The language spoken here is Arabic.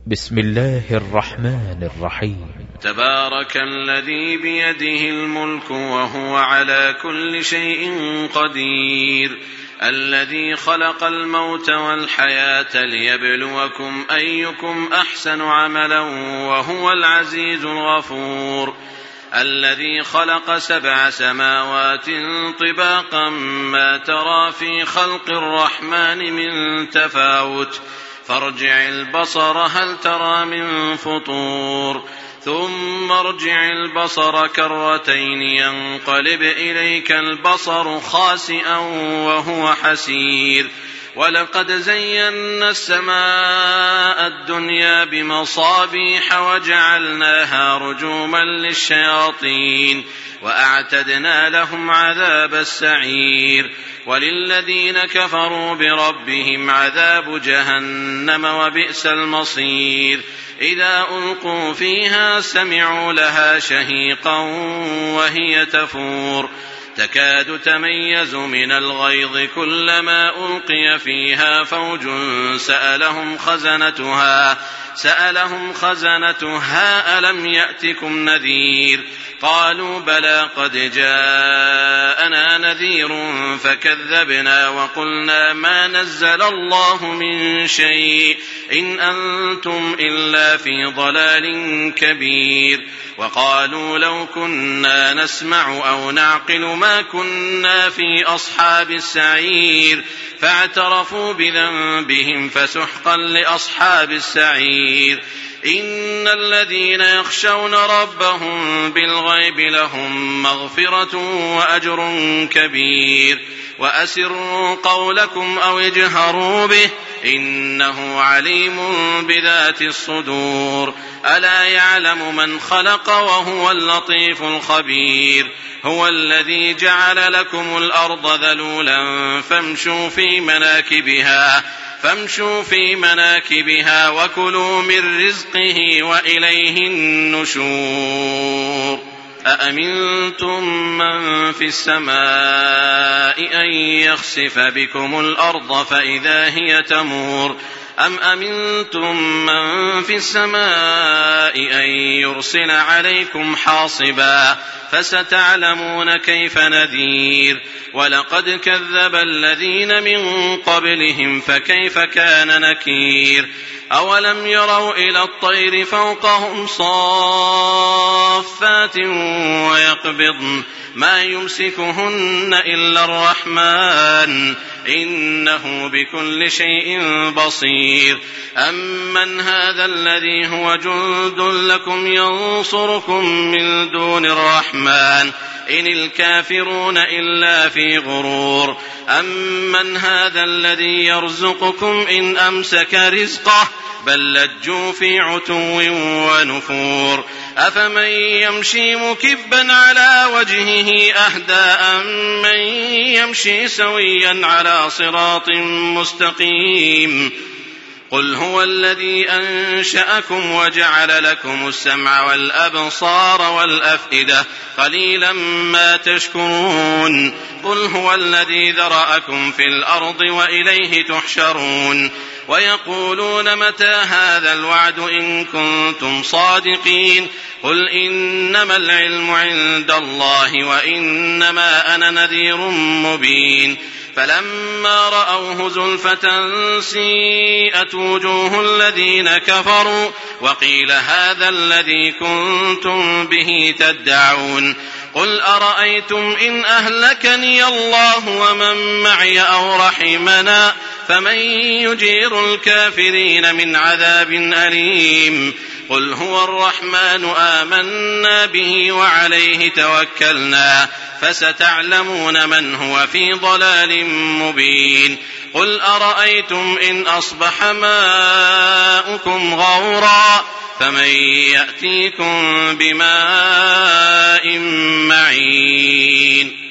بسم الله الرحمن الرحيم. تبارك الذي بيده الملك وهو على كل شيء قدير، الذي خلق الموت والحياة ليبلوكم أيكم أحسن عملا وهو العزيز الغفور، الذي خلق 7 سماوات طباقا ما ترى في خلق الرحمن من تفاوت، فارجع البصر هل ترى من فطور، ثم ارجع البصر كرتين ينقلب إليك البصر خاسئا وهو حسير، ولقد زينا السماء الدنيا بمصابيح وجعلناها رجوما للشياطين وأعتدنا لهم عذاب السعير، وللذين كفروا بربهم عذاب جهنم وبئس المصير، إذا ألقوا فيها سمعوا لها شهيقا وهي تفور، تكاد تميز من الغيظ كلما ألقي فيها فوج سألهم خزنتها ألم يأتكم نذير، قالوا بلى قد جاءنا نذير فكذبنا وقلنا ما نزل الله من شيء إن أنتم إلا في ضلال كبير، وقالوا لو كنا نسمع أو نعقل ما كنا في أصحاب السعير، فاعترفوا بذنبهم فسحقا لأصحاب السعير، إن الذين يخشون ربهم بالغيب لهم مغفرة وأجر كبير، وأسروا قولكم أو اجهروا به إنه عليم بذات الصدور، ألا يعلم من خلق وهو اللطيف الخبير، هو الذي جعل لكم الأرض ذلولا فامشوا في مناكبها وكلوا من رزقه وإليه النشور، أأمنتم من في السماء أن يخسف بكم الأرض فإذا هي تمور، أم أمنتم من في السماء أن يرسل عليكم حاصبا، فستعلمون كيف نذير، ولقد كذب الذين من قبلهم فكيف كان نكير، أولم يروا إلى الطير فوقهم صافات ويقبضن ما يمسكهن إلا الرحمن إنه بكل شيء بصير، أمن هذا الذي هو جند لكم ينصركم من دون الرحمن إن الكافرون إلا في غرور، أمن هذا الذي يرزقكم إن أمسك رزقه بل لجوا في عتو ونفور، أفمن يمشي مكبا على وجهه أهدى أمن يمشي سويا على صراط مستقيم، قل هو الذي أنشأكم وجعل لكم السمع والأبصار والأفئدة قليلا ما تشكرون، قل هو الذي ذرأكم في الأرض وإليه تحشرون، ويقولون متى هذا الوعد إن كنتم صادقين، قل إنما العلم عند الله وإنما أنا نذير مبين، فلما رأوه زلفة سيئت وجوه الذين كفروا وقيل هذا الذي كنتم به تدعون، قل أرأيتم إن أهلكني الله ومن معي أو رحمنا فمن يجير الكافرين من عذاب أليم، قل هو الرحمن آمنا به وعليه توكلنا فستعلمون من هو في ضلال مبين، قل أرأيتم إن أصبح ماؤكم غورا فمن يأتيكم بماء معين.